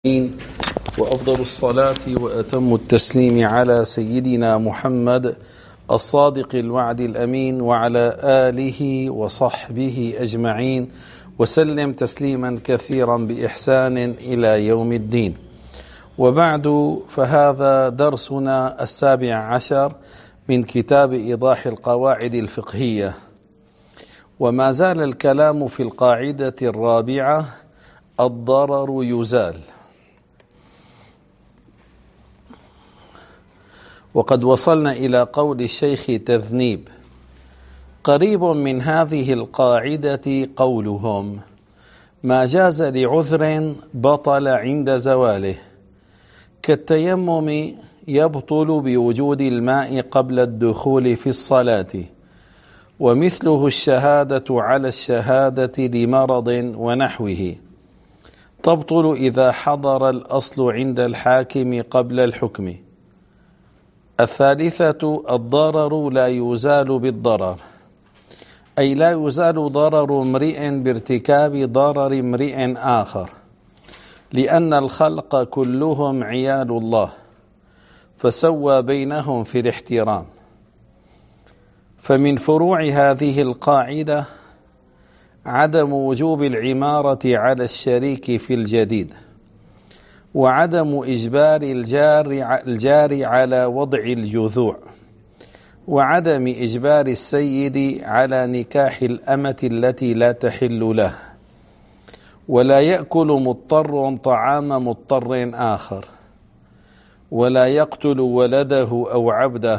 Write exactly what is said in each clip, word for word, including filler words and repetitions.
وأفضل الصلاة وأتم التسليم على سيدنا محمد الصادق الوعد الأمين وعلى آله وصحبه أجمعين وسلم تسليما كثيرا بإحسان إلى يوم الدين. وبعد، فهذا درسنا السابع عشر من كتاب إيضاح القواعد الفقهية، وما زال الكلام في القاعدة الرابعة: الضرر يزال. وقد وصلنا إلى قول الشيخ تذنيب: قريب من هذه القاعدة قولهم: ما جاز لعذر بطل عند زواله، كالتيمم يبطل بوجود الماء قبل الدخول في الصلاة، ومثله الشهادة على الشهادة لمرض ونحوه، تبطل إذا حضر الأصل عند الحاكم قبل الحكم. الثالثة: الضرر لا يزال بالضرر، أي لا يزال ضرر امرئ بارتكاب ضرر امرئ آخر، لأن الخلق كلهم عيال الله، فسوى بينهم في الاحترام. فمن فروع هذه القاعدة عدم وجوب العمارة على الشريك في الجديد، وعدم إجبار الجار, الجار على وضع الجذوع، وعدم إجبار السيد على نكاح الأمة التي لا تحل له، ولا يأكل مضطر طعام مضطر آخر، ولا يقتل ولده أو عبده،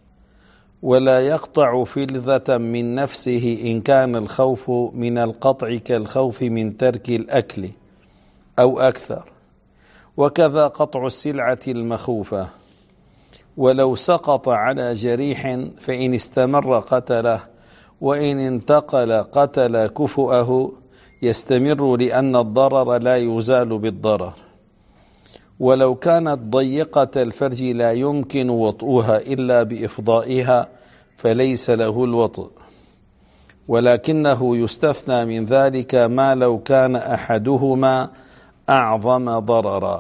ولا يقطع فلذة من نفسه إن كان الخوف من القطع كالخوف من ترك الأكل أو أكثر، وكذا قطع السلعة المخوفة. ولو سقط على جريح فإن استمر قتله، وإن انتقل قتل كفؤه، يستمر لأن الضرر لا يزال بالضرر. ولو كانت ضيقة الفرج لا يمكن وطئها إلا بإفضائها فليس له الوطء، ولكنه يستثنى من ذلك ما لو كان أحدهما أعظم ضررا،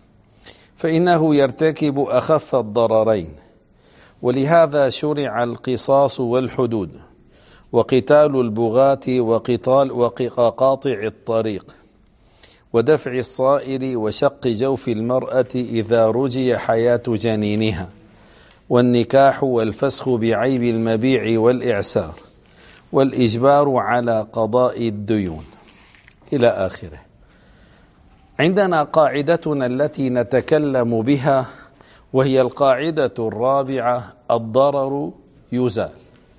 فإنه يرتكب أخف الضررين. ولهذا شرع القصاص والحدود، وقتال البغاة، وقتال وقاطع الطريق، ودفع الصائل، وشق جوف المرأة إذا رجي حياة جنينها، والنكاح والفسخ بعيب المبيع والإعسار، والإجبار على قضاء الديون إلى آخره. عندنا قاعدتنا التي نتكلم بها، وهي القاعدة الرابعة: الضرر يزال.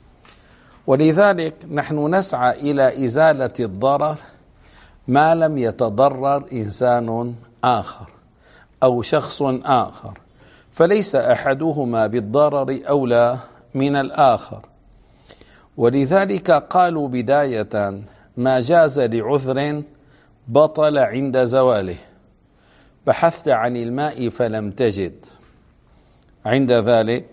ولذلك نحن نسعى إلى إزالة الضرر ما لم يتضرر إنسان آخر أو شخص آخر، فليس أحدهما بالضرر أولى من الآخر. ولذلك قالوا بداية: ما جاز لعذر بطل عند زواله. بحثت عن الماء فلم تجد، عند ذلك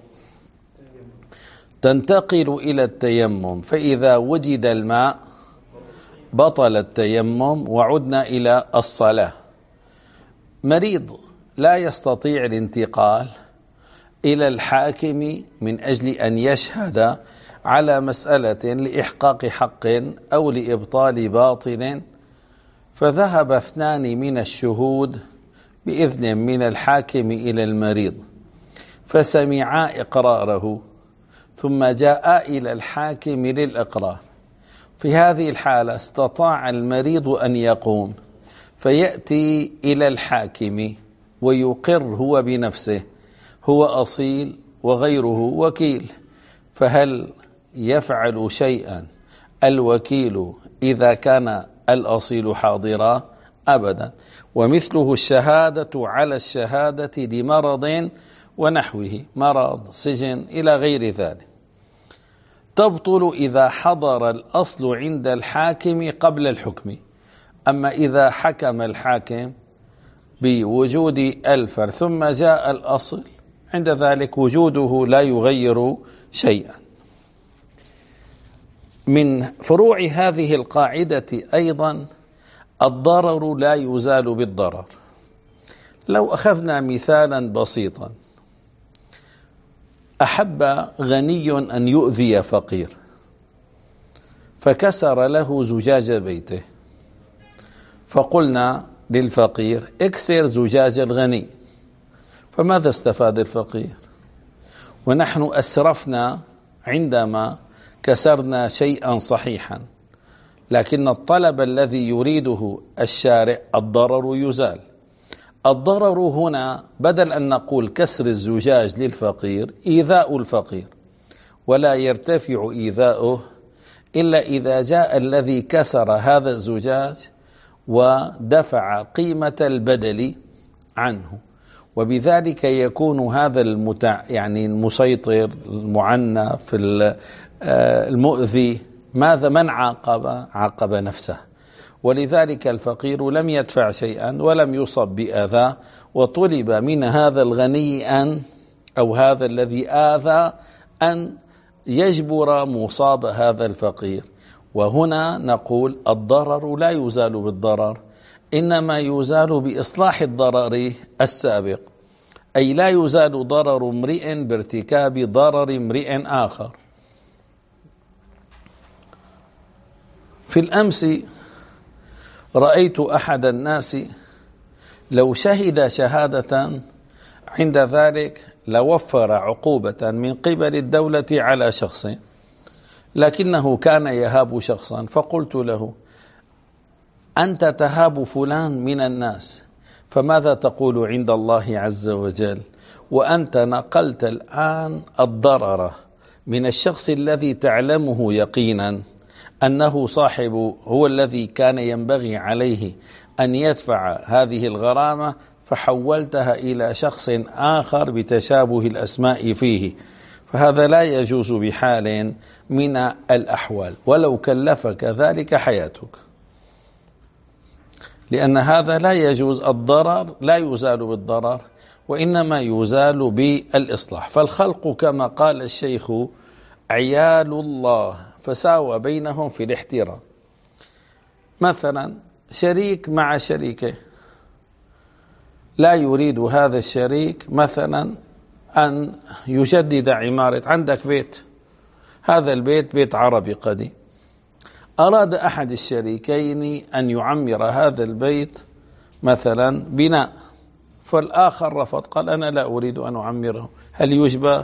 تنتقل إلى التيمم، فإذا وجد الماء بطل التيمم وعدنا إلى الصلاة. مريض لا يستطيع الانتقال إلى الحاكم من أجل أن يشهد على مسألة لإحقاق حق أو لإبطال باطل، فذهب اثنان من الشهود بإذن من الحاكم إلى المريض فسمعا إقراره، ثم جاء إلى الحاكم للإقرار. في هذه الحالة استطاع المريض أن يقوم فيأتي إلى الحاكم ويقر هو بنفسه، هو أصيل وغيره وكيل، فهل يفعل شيئا الوكيل إذا كان الأصيل حاضرا؟ أبدا. ومثله الشهادة على الشهادة لمرض ونحوه، مرض، سجن، إلى غير ذلك، تبطل إذا حضر الأصل عند الحاكم قبل الحكم. أما إذا حكم الحاكم بوجود الفر ثم جاء الأصل، عند ذلك وجوده لا يغير شيئا. من فروع هذه القاعدة أيضا: الضرر لا يزال بالضرر، لو أخذنا مثالا بسيطا، أحب غني أن يؤذي فقير فكسر له زجاج بيته، فقلنا للفقير اكسر زجاج الغني، فماذا استفاد الفقير؟ ونحن أسرفنا عندما كسرنا شيئا صحيحا، لكن الطلب الذي يريده الشارع الضرر يزال. الضرر هنا بدل أن نقول كسر الزجاج للفقير إيذاء الفقير، ولا يرتفع إيذاؤه إلا إذا جاء الذي كسر هذا الزجاج ودفع قيمة البدل عنه، وبذلك يكون هذا المتع يعني المسيطر المعنف المؤذي ماذا من عاقب؟ عاقب نفسه. ولذلك الفقير لم يدفع شيئا ولم يصب بأذى، وطلب من هذا الغني أن أو هذا الذي آذى أن يجبر مصاب هذا الفقير. وهنا نقول الضرر لا يزال بالضرر، إنما يزال بإصلاح الضرر السابق، أي لا يزال ضرر امرئ بارتكاب ضرر امرئ آخر. في الأمس رأيت أحد الناس لو شهد شهادة عند ذلك لوفر عقوبة من قبل الدولة على شخص، لكنه كان يهاب شخصا، فقلت له أنت تهاب فلان من الناس، فماذا تقول عند الله عز وجل؟ وأنت نقلت الآن الضرر من الشخص الذي تعلمه يقينا أنه صاحب هو الذي كان ينبغي عليه أن يدفع هذه الغرامة، فحولتها إلى شخص آخر بتشابه الأسماء فيه، فهذا لا يجوز بحال من الأحوال ولو كلفك ذلك حياتك، لأن هذا لا يجوز. الضرر لا يزال بالضرر، وإنما يزال بالإصلاح. فالخلق كما قال الشيخ عيال الله، فساوى بينهم في الاحترام. مثلا شريك مع شريكه، لا يريد هذا الشريك مثلا أن يجدد عمارة، عندك بيت، هذا البيت بيت عربي قديم، أراد أحد الشريكين أن يعمر هذا البيت مثلا بناء، فالآخر رفض، قال أنا لا أريد أن أعمره. هل يجبر؟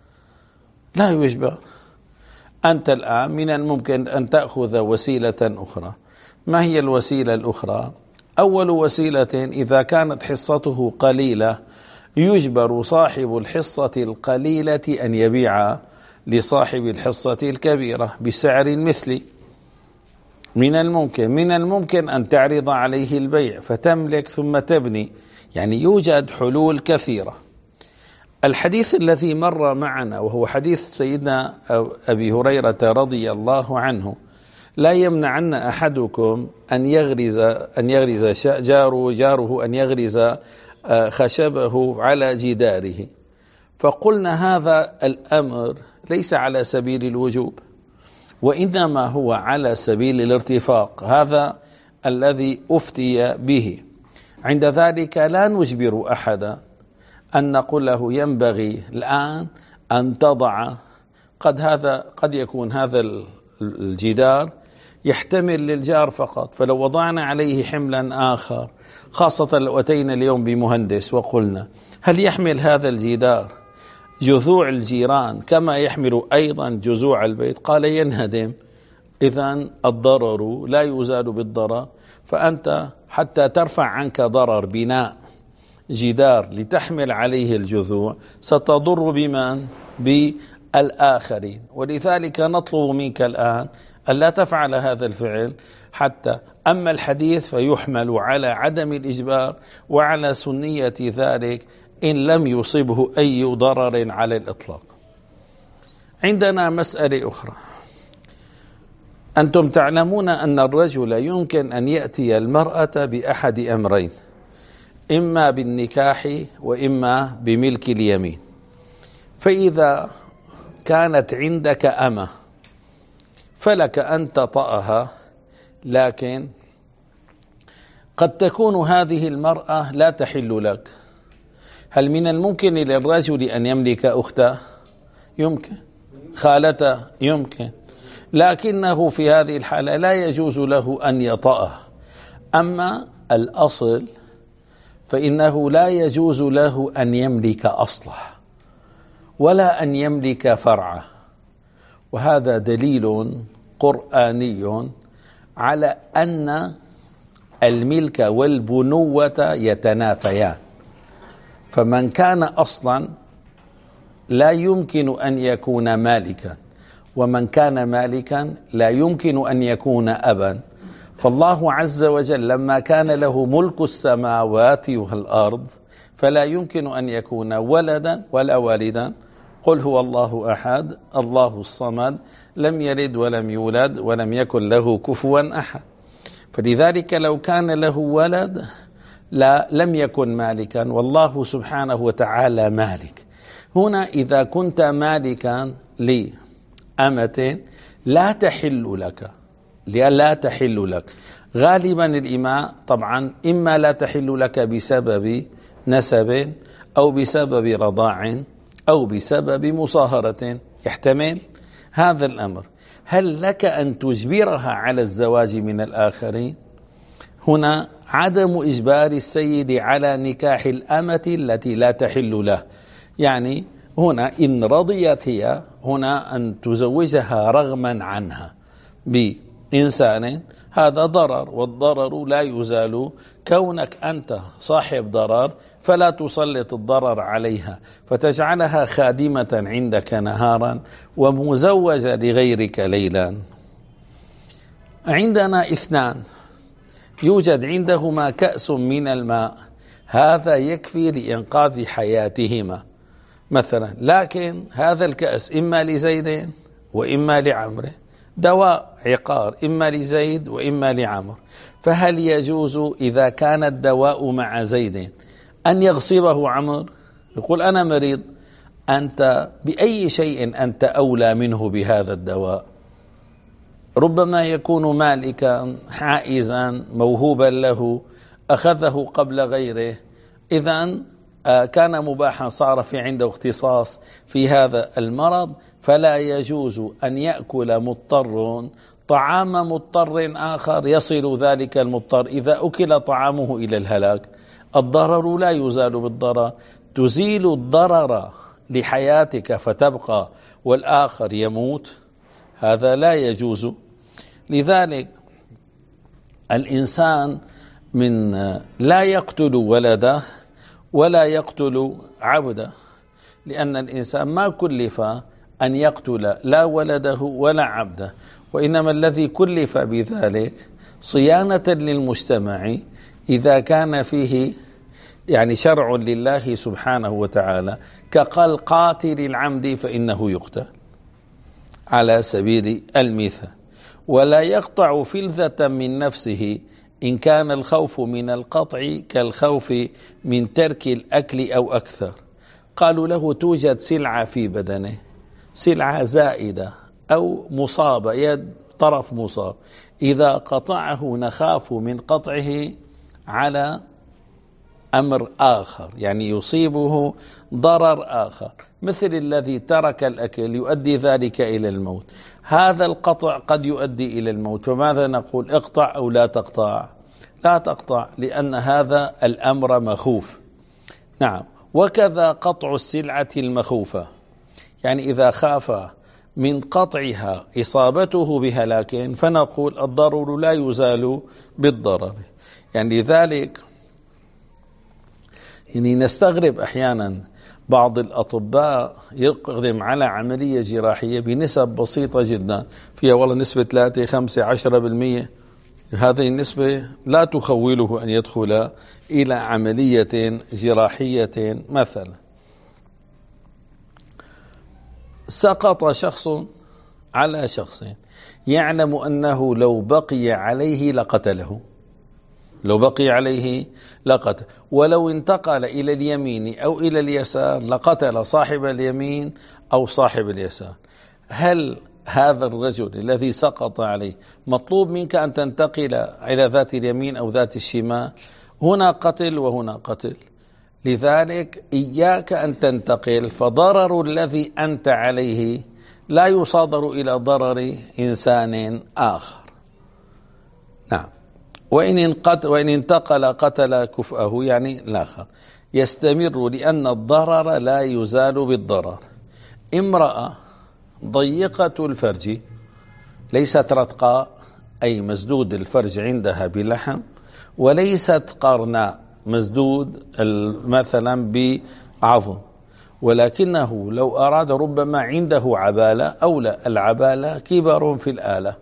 لا يجبر. أنت الآن من الممكن أن تأخذ وسيلة أخرى. ما هي الوسيلة الأخرى؟ أول وسيلة إذا كانت حصته قليلة يجبر صاحب الحصة القليلة أن يبيع لصاحب الحصة الكبيرة بسعر مثلي. من الممكن من الممكن أن تعرض عليه البيع فتملك ثم تبني، يعني يوجد حلول كثيرة. الحديث الذي مر معنا وهو حديث سيدنا أبي هريرة رضي الله عنه، لا يمنعن أحدكم أن يغرز أن يغرز جاره جاره أن يغرز خشبه على جداره، فقلنا هذا الأمر ليس على سبيل الوجوب، وإنما هو على سبيل الارتفاق، هذا الذي أفتي به. عند ذلك لا نجبر أحدا أن نقول له ينبغي الآن أن تضع، قد هذا قد يكون هذا الجدار يحتمل للجار فقط، فلو وضعنا عليه حملا آخر، خاصة لو أتينا اليوم بمهندس وقلنا هل يحمل هذا الجدار جذوع الجيران كما يحمل أيضا جذوع البيت؟ قال ينهدم. إذن الضرر لا يزال بالضرر، فأنت حتى ترفع عنك ضرر بناء جدار لتحمل عليه الجذوع ستضر بمن؟ بالآخرين. ولذلك نطلب منك الآن ألا تفعل هذا الفعل. حتى أما الحديث فيحمل على عدم الإجبار وعلى سنية ذلك إن لم يصبه أي ضرر على الإطلاق. عندنا مسألة أخرى، أنتم تعلمون أن الرجل يمكن أن يأتي المرأة بأحد أمرين، إما بالنكاح وإما بملك اليمين. فإذا كانت عندك أمة فلك أن تطأها، لكن قد تكون هذه المرأة لا تحل لك. هل من الممكن للرجل أن يملك أخته؟ يمكن. خالته؟ يمكن. لكنه في هذه الحالة لا يجوز له أن يطأه. أما الأصل فإنه لا يجوز له أن يملك أصله ولا أن يملك فرعه، وهذا دليل قرآني على أن الملك والبنوة يتنافيان. فمن كان أصلا لا يمكن أن يكون مالكا، ومن كان مالكا لا يمكن أن يكون أبا. فالله عز وجل لما كان له ملك السماوات والأرض فلا يمكن أن يكون ولدا ولا والدا. قل هو الله أحد الله الصمد لم يلد ولم يولد ولم يكن له كفوا أحد. فلذلك لو كان له ولد لا لم يكن مالكا، والله سبحانه وتعالى مالك. هنا إذا كنت مالكا لأمة لا تحل لك، لا تحل لك غالبا الإماء طبعا إما لا تحل لك بسبب نسب أو بسبب رضاع أو بسبب مصاهرة، يحتمل هذا الأمر. هل لك أن تجبرها على الزواج من الآخرين؟ هنا عدم إجبار السيد على نكاح الأمة التي لا تحل له، يعني هنا إن رضيت هي هنا أن تزوجها رغما عنها بإنسان، هذا ضرر، والضرر لا يزال. كونك أنت صاحب ضرر فلا تسلط الضرر عليها فتجعلها خادمة عندك نهارا ومزوجة لغيرك ليلا. عندنا اثنان يوجد عندهما كأس من الماء، هذا يكفي لإنقاذ حياتهما مثلا، لكن هذا الكأس إما لزيد وإما لعمر، دواء عقار إما لزيد وإما لعمر، فهل يجوز إذا كان الدواء مع زيد أن يغصبه عمر؟ يقول أنا مريض، أنت بأي شيء أنت أولى منه بهذا الدواء؟ ربما يكون مالكا حائزا موهوبا له أخذه قبل غيره، إذن كان مباحا، صار في عنده اختصاص في هذا المرض، فلا يجوز أن يأكل مضطر طعام مضطر آخر يصل ذلك المضطر إذا أكل طعامه إلى الهلاك. الضرر لا يزال بالضرر، تزيل الضرر لحياتك فتبقى والآخر يموت، هذا لا يجوز. لذلك الإنسان من لا يقتل ولده ولا يقتل عبده، لأن الإنسان ما كلف أن يقتل لا ولده ولا عبده، وإنما الذي كلف بذلك صيانة للمجتمع إذا كان فيه يعني شرع لله سبحانه وتعالى، كقال قاتل العمد فإنه يقتل على سبيل المثال، ولا يقطع فلذة من نفسه إن كان الخوف من القطع كالخوف من ترك الأكل أو أكثر. قالوا له توجد سلعة في بدنه، سلعة زائدة أو مصابة، يد طرف مصاب، إذا قطعه نخاف من قطعه على أمر آخر، يعني يصيبه ضرر آخر، مثل الذي ترك الأكل يؤدي ذلك إلى الموت، هذا القطع قد يؤدي إلى الموت، فماذا نقول؟ اقطع أو لا تقطع؟ لا تقطع، لأن هذا الأمر مخوف. نعم، وكذا قطع السلعة المخوفة، يعني إذا خاف من قطعها إصابته بهلاك فنقول الضرر لا يزال بالضرر. يعني لذلك يعني نستغرب أحيانا بعض الأطباء يقدم على عملية جراحية بنسب بسيطة جدا، فيها والله نسبة ثلاثة خمسة عشرة بالمية، هذه النسبة لا تخوله أن يدخل إلى عملية جراحية مثلا. سقط شخص على شخص يعلم أنه لو بقي عليه لقتله، لو بقي عليه لقتل، ولو انتقل إلى اليمين أو إلى اليسار لقتل صاحب اليمين أو صاحب اليسار. هل هذا الرجل الذي سقط عليه مطلوب منك أن تنتقل إلى ذات اليمين أو ذات الشمال، هنا قتل وهنا قتل، لذلك إياك أن تنتقل، فضرر الذي أنت عليه لا يصادر إلى ضرر إنسان آخر. نعم. وإن, وإن انتقل قتل كفأه يعني الآخر يستمر، لأن الضرر لا يزال بالضرر. امرأة ضيقة الفرج ليست رتقاء أي مسدود الفرج عندها بلحم، وليست قرناء مسدود مثلا بعظم، ولكنه لو أراد ربما عنده عبالة، أولى العبالة كبر في الآلة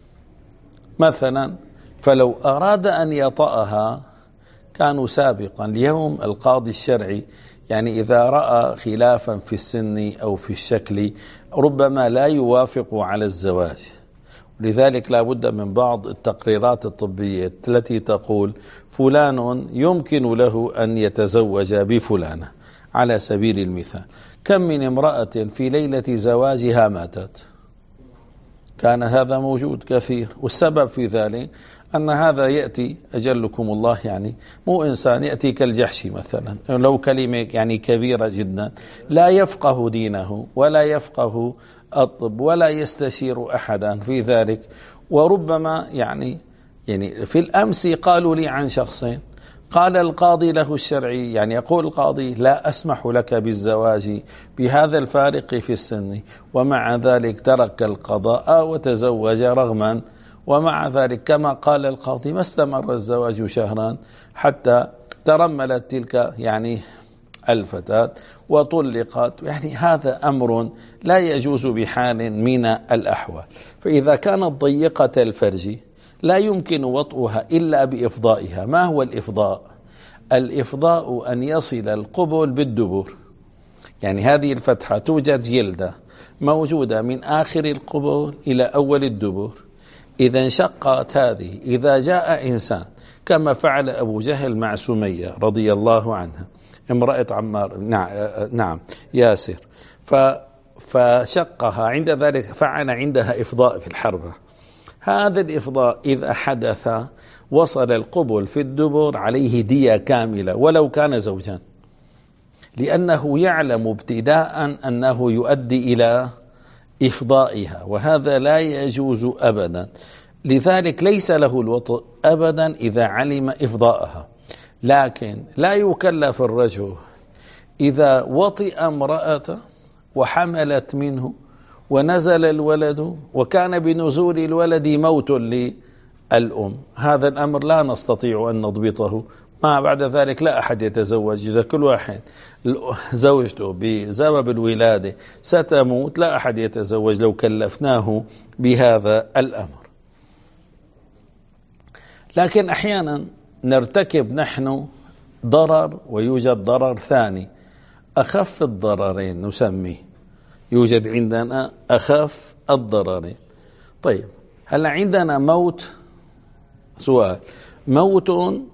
مثلا، فلو أراد أن يطأها كانوا سابقا اليوم القاضي الشرعي يعني إذا رأى خلافا في السن أو في الشكل ربما لا يوافق على الزواج، لذلك لا بد من بعض التقريرات الطبية التي تقول فلان يمكن له أن يتزوج بفلانة على سبيل المثال. كم من امرأة في ليلة زواجها ماتت، كان هذا موجود كثير، والسبب في ذلك أن هذا يأتي أجلكم الله يعني مو إنسان يأتي كالجحش مثلا، لو كلمة يعني كبيرة جدا لا يفقه دينه ولا يفقه الطب ولا يستشير أحدا في ذلك، وربما يعني يعني في الأمس قالوا لي عن شخص قال القاضي له الشرعي يعني يقول القاضي لا أسمح لك بالزواج بهذا الفارق في السن، ومع ذلك ترك القضاء وتزوج رغما، ومع ذلك كما قال القاضي ما استمر الزواج شهرا حتى ترملت تلك يعني الفتاة وطلقت. يعني هذا أمر لا يجوز بحال من الأحوال. فإذا كانت ضيقة الفرج لا يمكن وطئها إلا بإفضائها. ما هو الإفضاء؟ الإفضاء أن يصل القبل بالدبر، يعني هذه الفتحة توجد جلدة موجودة من آخر القبل إلى أول الدبر، إذا انشقت هذه إذا جاء إنسان كما فعل أبو جهل مع سمية رضي الله عنها امرأة عمار نعم, نعم ياسر، فشقها عند ذلك فعل عندها إفضاء في الحربة. هذا الإفضاء إذا حدث وصل القبل في الدبر عليه دية كاملة ولو كان زوجا، لأنه يعلم ابتداء أنه يؤدي إلى إفضائها، وهذا لا يجوز أبدا. لذلك ليس له الوطء أبدا إذا علم إفضاءها، لكن لا يكلف الرجل إذا وطئ امرأة وحملت منه ونزل الولد وكان بنزول الولد موت للأم، هذا الأمر لا نستطيع أن نضبطه. ما بعد ذلك لا أحد يتزوج، إذا كل واحد زوجته بسبب الولادة ستموت لا أحد يتزوج لو كلفناه بهذا الأمر. لكن أحيانا نرتكب نحن ضرر ويوجد ضرر ثاني، أخف الضررين نسميه، يوجد عندنا أخف الضررين. طيب هل عندنا موت؟ سؤال، موت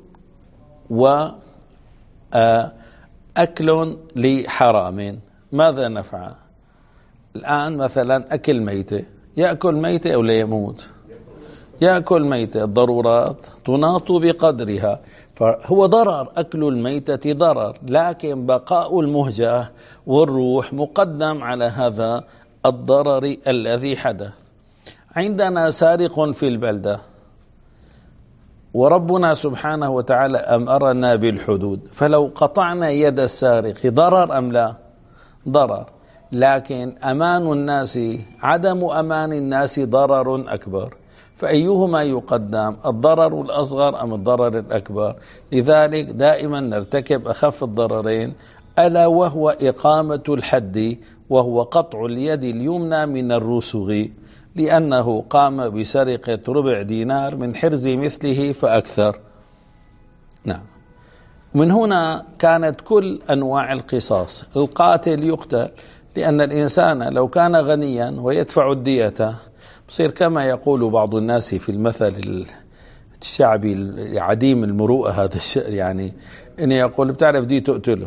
وأكل لحرام ماذا نفعل؟ الآن مثلا أكل ميتة، يأكل ميتة أو لا يموت؟ يأكل ميتة، الضرورات تناط بقدرها، فهو ضرر، أكل الميتة ضرر، لكن بقاء المهجة والروح مقدم على هذا الضرر الذي حدث. عندنا سارق في البلدة وربنا سبحانه وتعالى أمرنا بالحدود، فلو قطعنا يد السارق ضرر أم لا؟ ضرر، لكن أمان الناس عدم أمان الناس ضرر أكبر، فأيهما يقدم، الضرر الأصغر أم الضرر الأكبر؟ لذلك دائما نرتكب أخف الضررين، ألا وهو إقامة الحد، وهو قطع اليد اليمنى من الرسغ، لأنه قام بسرقة ربع دينار من حرز مثله فأكثر. نعم. من هنا كانت كل أنواع القصاص، القاتل يقتل، لأن الإنسان لو كان غنيا ويدفع الدية بصير كما يقول بعض الناس في المثل الشعبي عديم المروءة، هذا الشيء يعني إن يقول بتعرف دي تقتله،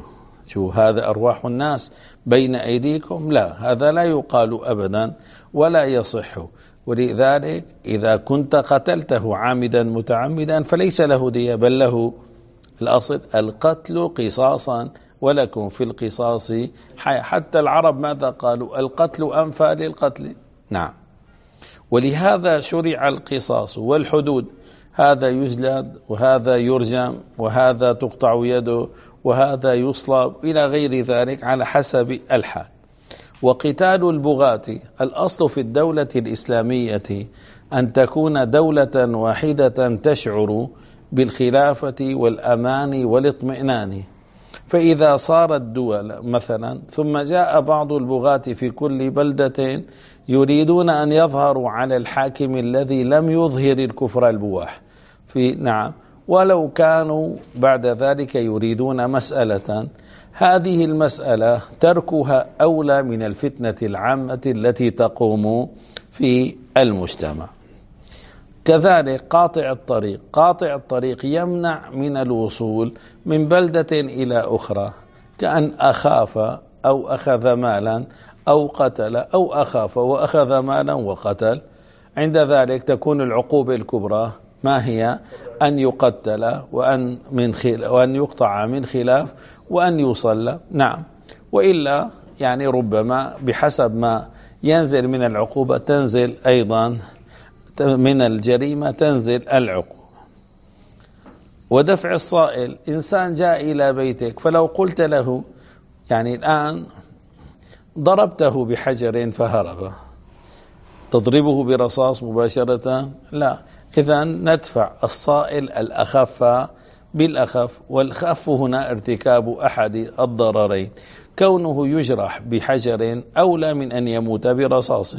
شو هذا أرواح الناس بين أيديكم؟ لا، هذا لا يقال أبدا ولا يصح. ولذلك إذا كنت قتلته عامدا متعمدا فليس له دية، بل له الأصل القتل قصاصا ولكم في القصاص حياة. حتى العرب ماذا قالوا؟ القتل أنفى للقتل. نعم. ولهذا شرع القصاص والحدود، هذا يجلد وهذا يرجم وهذا تقطع يده وهذا يصلب إلى غير ذلك على حسب الحال. وقتال البغاة الأصل في الدولة الإسلامية أن تكون دولة واحدة تشعر بالخلافة والأمان والاطمئنان. فإذا صارت دول مثلا ثم جاء بعض البغاة في كل بلدة يريدون أن يظهروا على الحاكم الذي لم يظهر الكفر البواح في نعم، ولو كانوا بعد ذلك يريدون مسألة، هذه المسألة تركها أولى من الفتنة العامة التي تقوم في المجتمع. كذلك قاطع الطريق، قاطع الطريق يمنع من الوصول من بلدة إلى أخرى، كأن أخاف أو أخذ مالا أو قتل أو أخاف وأخذ مالا وقتل. عند ذلك تكون العقوبة الكبرى ما هي؟ أن يقتل وأن من خل... وأن يقطع من خلاف وأن يصلى. نعم. وإلا يعني ربما بحسب ما ينزل من العقوبة تنزل أيضا من الجريمة تنزل العقوبة. ودفع الصائل، إنسان جاء إلى بيتك فلو قلت له يعني الآن ضربته بحجر فهرب، تضربه برصاص مباشرة؟ لا. إذن ندفع الصائل الأخف بالأخف، والخف هنا ارتكاب أحد الضررين، كونه يجرح بحجر أولى من أن يموت برصاص.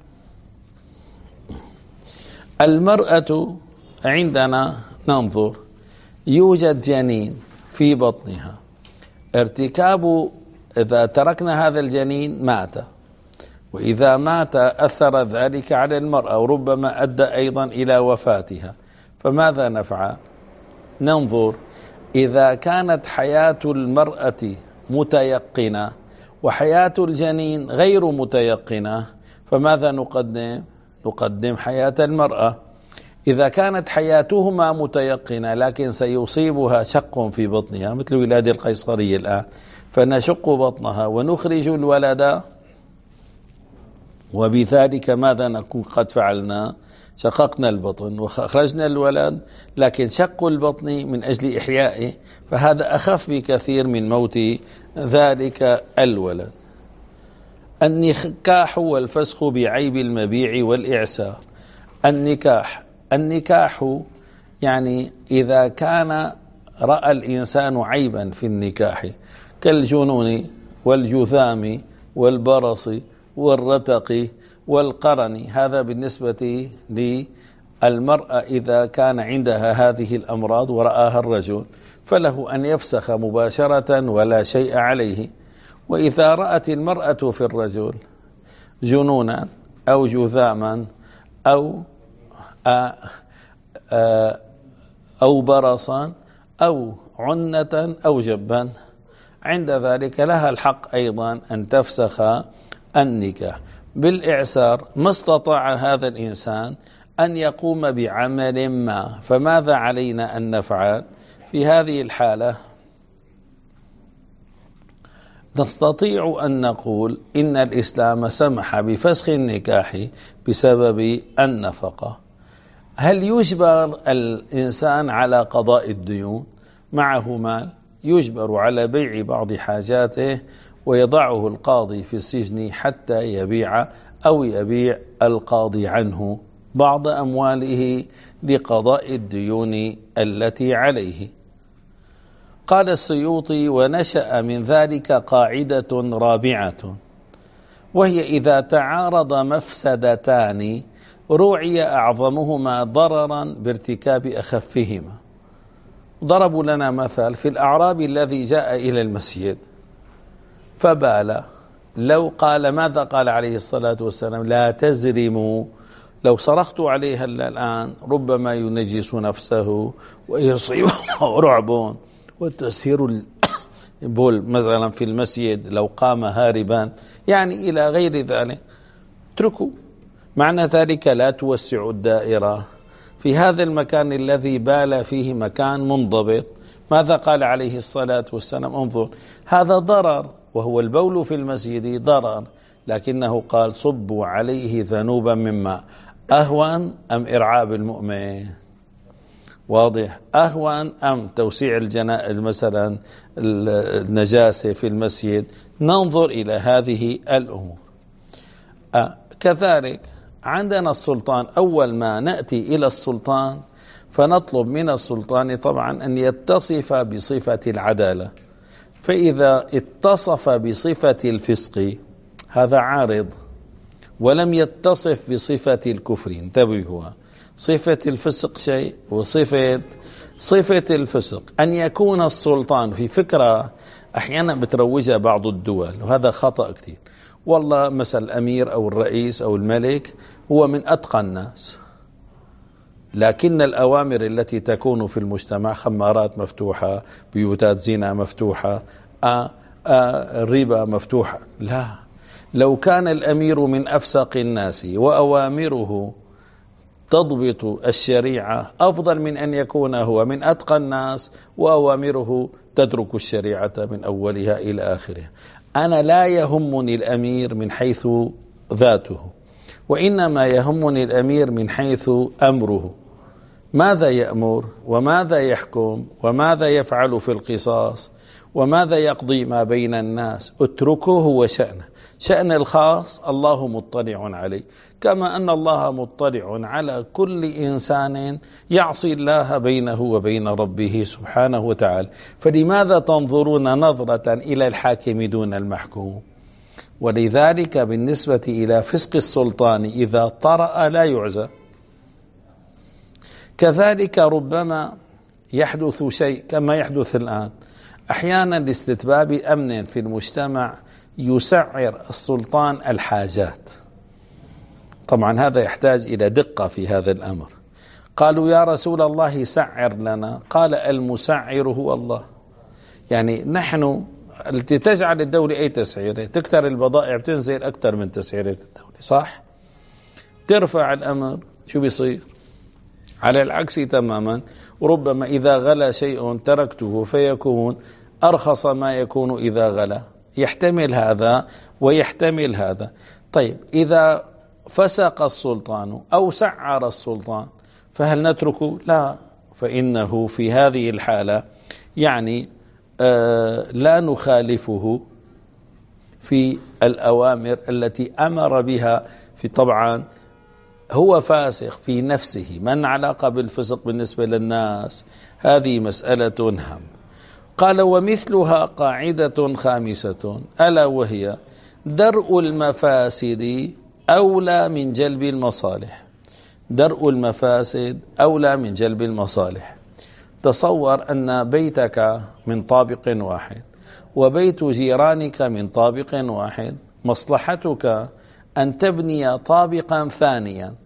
المرأة عندنا ننظر يوجد جنين في بطنها، ارتكاب إذا تركنا هذا الجنين مات، وإذا مات أثر ذلك على المرأة وربما أدى أيضا إلى وفاتها. فماذا نفعل؟ ننظر إذا كانت حياة المرأة متيقنة وحياة الجنين غير متيقنة فماذا نقدم؟ نقدم حياة المرأة. إذا كانت حياتهما متيقنة لكن سيصيبها شق في بطنها مثل ولادة القيصرية الآن، فنشق بطنها ونخرج الولد، وبذلك ماذا نكون قد فعلنا؟ شققنا البطن وخرجنا الولد، لكن شق البطن من أجل إحيائه، فهذا أخف بكثير من موت ذلك الولد. النكاح والفسخ بعيب المبيع والإعسار. النكاح النكاح يعني إذا كان رأى الإنسان عيبا في النكاح كالجنون والجذام والبرص والرتق والقرن، هذا بالنسبة للمرأة إذا كان عندها هذه الأمراض ورآها الرجل فله أن يفسخ مباشرة ولا شيء عليه. وإذا رأت المرأة في الرجل جنونا أو جذاما أو أو برصا أو عنة أو جبا، عند ذلك لها الحق أيضا أن تفسخ النكاح. بالإعسار ما استطاع هذا الإنسان أن يقوم بعمل ما، فماذا علينا أن نفعل في هذه الحالة؟ نستطيع أن نقول إن الإسلام سمح بفسخ النكاح بسبب النفقة. هل يجبر الإنسان على قضاء الديون؟ معه مال يجبر على بيع بعض حاجاته ويضعه القاضي في السجن حتى يبيع أو يبيع القاضي عنه بعض أمواله لقضاء الديون التي عليه. قال السيوطي: ونشأ من ذلك قاعدة رابعة، وهي إذا تعارض مفسدتان روعي أعظمهما ضررا بارتكاب أخفهما. ضربوا لنا مثل في الأعرابي الذي جاء إلى المسجد فبال، لو قال ماذا قال عليه الصلاة والسلام؟ لا تزرموا، لو صرخت عليها الآن ربما ينجس نفسه ويصيبه رعب والتسهير بول مثلا في المسجد لو قام هاربا، يعني إلى غير ذلك، اتركوا. معنى ذلك لا توسعوا الدائرة في هذا المكان الذي بال فيه مكان منضبط. ماذا قال عليه الصلاة والسلام؟ انظر، هذا ضرر، وهو البول في المسجد ضرر، لكنه قال صبوا عليه ذنوبا من ماء، أهون أم إرعاب المؤمن؟ واضح؟ أهون أم توسيع الجنائز مثلا النجاسة في المسجد؟ ننظر إلى هذه الأمور. أه كذلك عندنا السلطان، أول ما نأتي إلى السلطان فنطلب من السلطان طبعا أن يتصف بصفة العدالة، فإذا اتصف بصفة الفسق هذا عارض، ولم يتصف بصفة الكفر. انتبهوا، صفة الفسق شيء، وصفة صفة الفسق أن يكون السلطان في فكرة أحيانا بتروجها بعض الدول، وهذا خطأ كثير. والله مثل الأمير أو الرئيس أو الملك هو من أتقى الناس، لكن الأوامر التي تكون في المجتمع خمارات مفتوحة، بيوتات زنا مفتوحة، آآ آآ الربا مفتوحة. لا، لو كان الأمير من أفسق الناس وأوامره تضبط الشريعة أفضل من أن يكون هو من أتقى الناس وأوامره تترك الشريعة من أولها إلى آخرها. أنا لا يهمني الأمير من حيث ذاته، وإنما يهمني الأمير من حيث أمره، ماذا يأمر وماذا يحكم وماذا يفعل في القصاص وماذا يقضي ما بين الناس. اتركوه وشأنه، شأن الخاص الله مطلع عليه، كما أن الله مطلع على كل إنسان يعصي الله بينه وبين ربه سبحانه وتعالى. فلماذا تنظرون نظرة إلى الحاكم دون المحكوم؟ ولذلك بالنسبة إلى فسق السلطان إذا طرأ لا يعزى. كذلك ربما يحدث شيء كما يحدث الآن، أحيانا لاستتباب أمن في المجتمع يسعر السلطان الحاجات. طبعا هذا يحتاج إلى دقة في هذا الأمر. قالوا يا رسول الله سعر لنا، قال المسعر هو الله. يعني نحن التي تجعل الدولة أي تسعيرة، تكتر البضائع بتنزل أكثر من تسعيرة الدولة، صح؟ ترفع الأمر شو بيصير؟ على العكس تماما، وربما إذا غلى شيء تركته فيكون أرخص ما يكون إذا غلى. يحتمل هذا ويحتمل هذا. طيب إذا فسق السلطان أو سعر السلطان فهل نتركه؟ لا، فإنه في هذه الحالة يعني آه لا نخالفه في الأوامر التي أمر بها. في طبعا هو فاسق في نفسه، من علاقة بالفسق بالنسبة للناس؟ هذه مسألة هم. قال ومثلها قاعدة خامسة ألا وهي درء المفاسد أولى من جلب المصالح. درء المفاسد أولى من جلب المصالح. تصور أن بيتك من طابق واحد وبيت جيرانك من طابق واحد، مصلحتك أن تبني طابقا ثانيا،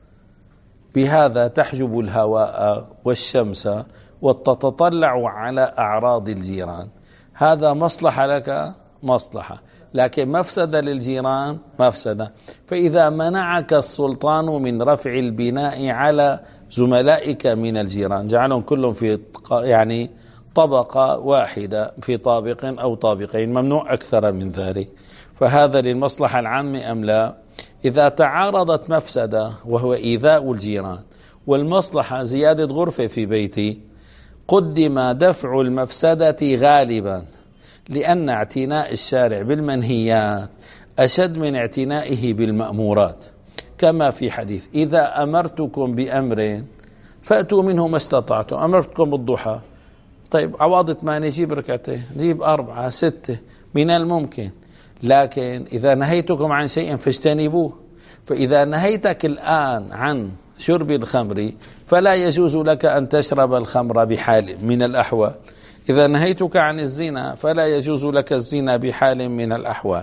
بهذا تحجب الهواء والشمس وتتطلع على أعراض الجيران. هذا مصلحة لك، مصلحة، لكن مفسدة للجيران، مفسدة. فإذا منعك السلطان من رفع البناء على زملائك من الجيران، جعلهم كلهم في يعني طبقة واحدة في طابق أو طابقين، ممنوع أكثر من ذلك، فهذا للمصلحة العامة أم لا؟ إذا تعارضت مفسدة وهو إيذاء الجيران والمصلحة زيادة غرفة في بيتي، قدم دفع المفسدة غالبا، لأن اعتناء الشارع بالمنهيات أشد من اعتنائه بالمأمورات، كما في حديث إذا أمرتكم بأمر فأتوا منه ما استطعتم. أمرتكم بالضحى، طيب عواضة ما نجيب ركعتين، نجيب أربعة ستة من الممكن، لكن إذا نهيتكم عن شيء فاجتنبوه. فإذا نهيتك الآن عن شرب الخمر فلا يجوز لك أن تشرب الخمر بحال من الأحوال. إذا نهيتك عن الزنا فلا يجوز لك الزنا بحال من الأحوال.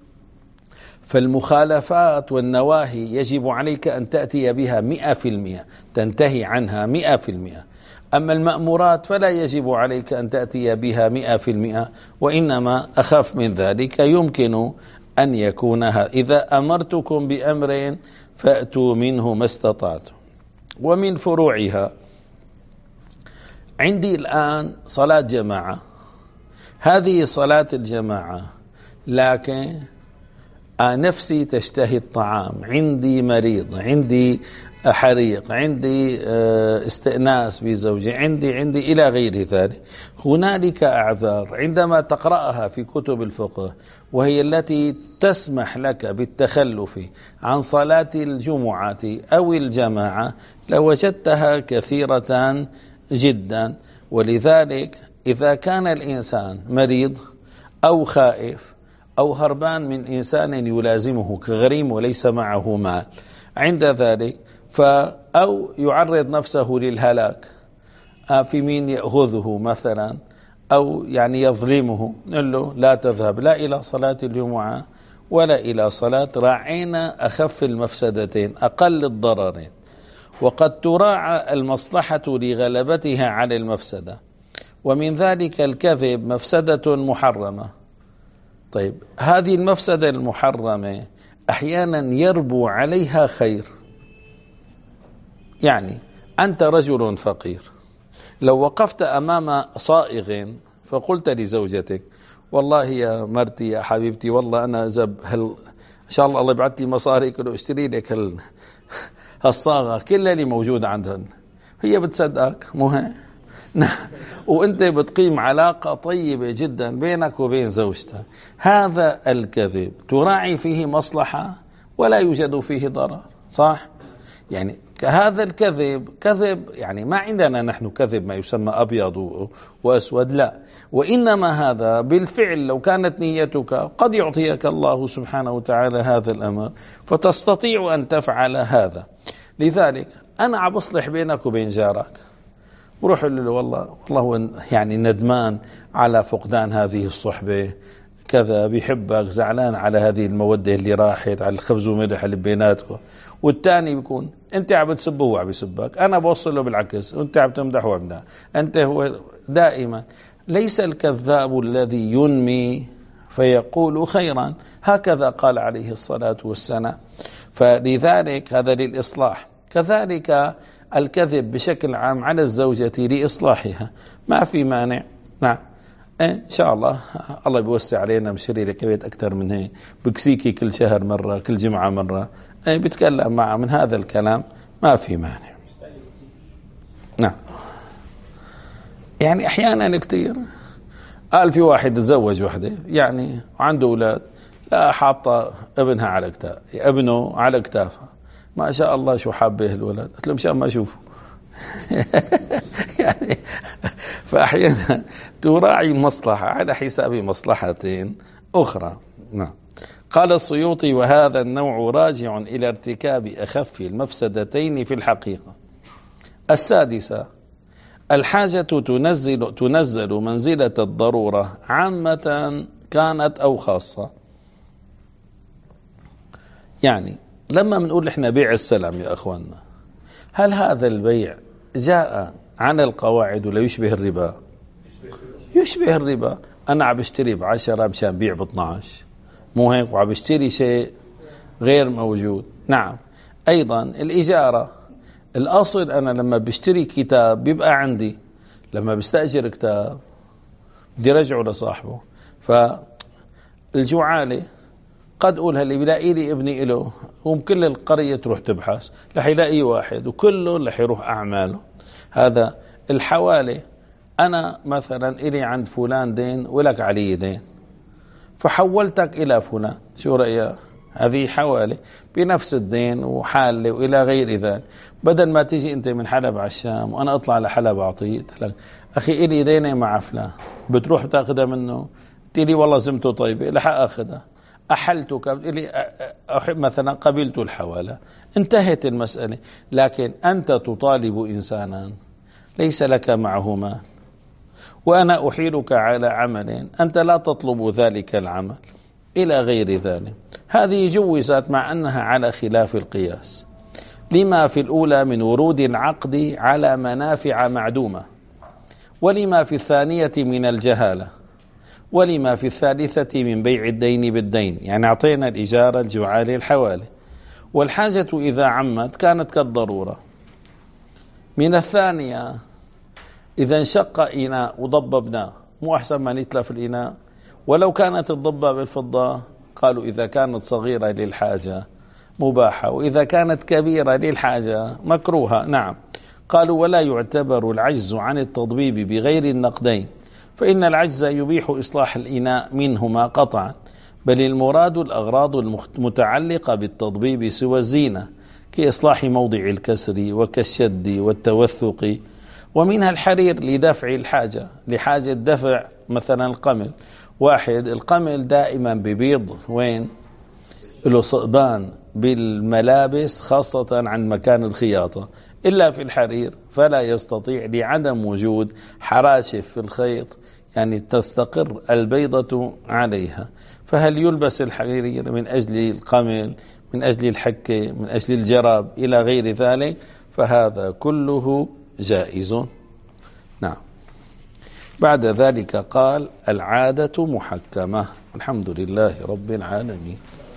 فالمخالفات والنواهي يجب عليك أن تأتي بها مئة في المئة، تنتهي عنها مئة في المئة. أما المأمورات فلا يجب عليك أن تأتي بها مئة في المئة، وإنما أخف من ذلك يمكن أن يكون هذا. إذا أمرتكم بأمر فأتوا منه ما استطعتم. ومن فروعها عندي الآن صلاة جماعة، هذه صلاة الجماعة، لكن نفسي تشتهي الطعام، عندي مريض، عندي حريق، عندي استئناس بزوجي، عندي عندي إلى غير ذلك. هنالك أعذار عندما تقرأها في كتب الفقه، وهي التي تسمح لك بالتخلف عن صلاة الجمعة أو الجماعة، لوجدتها كثيرة جدا. ولذلك إذا كان الإنسان مريض أو خائف أو هربان من إنسان يلازمه كغريم وليس معه مال، عند ذلك أو يعرض نفسه للهلاك، في مين يأخذه مثلا أو يعني يظلمه، نقول له لا تذهب لا إلى صلاة الجمعة ولا إلى صلاة. راعينا أخف المفسدتين أقل الضررين، وقد تراعى المصلحة لغلبتها على المفسدة. ومن ذلك الكذب مفسدة محرمة. طيب هذه المفسدة المحرمة أحيانا يربو عليها خير. يعني أنت رجل فقير، لو وقفت أمام صائغ فقلت لزوجتك والله يا مرتي يا حبيبتي، والله أنا زب هل إن شاء الله الله يبعث لي مصاري كله اشتري لك هال هالصاغة كلها اللي موجودة عندهن، هي بتصدقك مهم. وانت بتقيم علاقة طيبة جدا بينك وبين زوجتك. هذا الكذب تراعي فيه مصلحة ولا يوجد فيه ضرر، صح؟ يعني هذا الكذب كذب، يعني ما عندنا نحن كذب ما يسمى أبيض وأسود، لا، وإنما هذا بالفعل لو كانت نيتك قد يعطيك الله سبحانه وتعالى هذا الأمر فتستطيع أن تفعل هذا. لذلك أنا عم بصلح بينك وبين جارك، وروح له والله والله يعني ندمان على فقدان هذه الصحبة كذا، بيحبك، زعلان على هذه المودة اللي راحت، على الخبز وملح اللي بيناتكم. والتاني بيكون انت عم بتسبه وهو عم بيسبك، انا بوصله بالعكس وانت عم تمدحه وعم انت. هو دائما ليس الكذاب الذي ينمي فيقول خيرا، هكذا قال عليه الصلاة والسلام. فلذلك هذا للإصلاح. كذلك الكذب بشكل عام على الزوجة لإصلاحها ما في مانع. نعم إن شاء الله الله بيوسع علينا مشري لك بيت أكثر من هيك، بكسيكي كل شهر مرة، كل جمعة مرة، بيتكلم معه من هذا الكلام ما في مانع. نعم يعني أحيانا كتير قال في واحد تزوج وحده يعني عنده أولاد، لا حاطة ابنها على كتاف ابنه على كتافها، ما شاء الله شو حابه الولد، قلت له مشان ما أشوفه. يعني فأحيانا تراعي مصلحة على حساب مصلحة أخرى. نعم. قال السيوطي وهذا النوع راجع إلى ارتكاب أخف المفسدتين في الحقيقة. السادسة الحاجة تنزل, تنزل منزلة الضرورة عامة كانت أو خاصة. يعني لما بنقول إحنا بيع السلام يا أخواننا، هل هذا البيع جاء عن القواعد ولا يشبه الربا؟ يشبه الربا. أنا عم بشتري بعشرة مشان بيع باثناش، مو هيك؟ وعم بشتري شيء غير موجود. نعم. أيضا الإجارة، الأصل أنا لما بشتري كتاب بيبقى عندي، لما بستأجر كتاب بدي رجعه لصاحبه. فالجعالة قد أقولها اللي بلاقي لي ابني إله، هم كل القرية تروح تبحث رح يلاقي واحد وكله رح يروح أعماله. هذا الحوالي، أنا مثلا إلي عند فلان دين ولك علي دين، فحولتك إلى فلان، شو رأيك؟ هذه حوالي بنفس الدين وحالة وإلى غير ذلك. بدل ما تيجي أنت من حلب على الشام وأنا أطلع لحلب أعطيت لك أخي إلي ديني مع فلان، بتروح تأخذها منه، تيلي والله زمته طيبة لحق أخذها، أحلتك إلي مثلا قبلت الحوالة، انتهت المسألة. لكن أنت تطالب إنسانا ليس لك معه مال، وأنا أحيلك على عمل أنت لا تطلب ذلك العمل إلى غير ذلك. هذه جوزت مع أنها على خلاف القياس. لما في الأولى من ورود العقد على منافع معدومة، ولما في الثانية من الجهالة، ولما في الثالثة من بيع الدين بالدين، يعني أعطينا الإجارة الجعالي الحوالي. والحاجة إذا عمت كانت كالضرورة. من الثانية إذا انشق إناء وضببناه، مو أحسن ما نتلف الإناء؟ ولو كانت الضبة بالفضة قالوا إذا كانت صغيرة للحاجة مباحة، وإذا كانت كبيرة للحاجة مكروهة. نعم. قالوا ولا يعتبر العجز عن التضبيب بغير النقدين، فإن العجز يبيح إصلاح الإناء منهما قطعا، بل المراد الأغراض المتعلقة بالتضبيب سوى الزينة، كإصلاح موضع الكسر وكالشد والتوثق. ومنها الحرير لدفع الحاجة، لحاجة دفع مثلا القمل. واحد القمل دائما ببيض وين له صئبان بالملابس خاصة عن مكان الخياطة، إلا في الحرير فلا يستطيع لعدم وجود حراشف في الخيط، يعني تستقر البيضة عليها. فهل يلبس الحرير من أجل القمل، من أجل الحكة، من أجل الجراب إلى غير ذلك؟ فهذا كله جائز. نعم. بعد ذلك قال العادة محكمة. الحمد لله رب العالمين.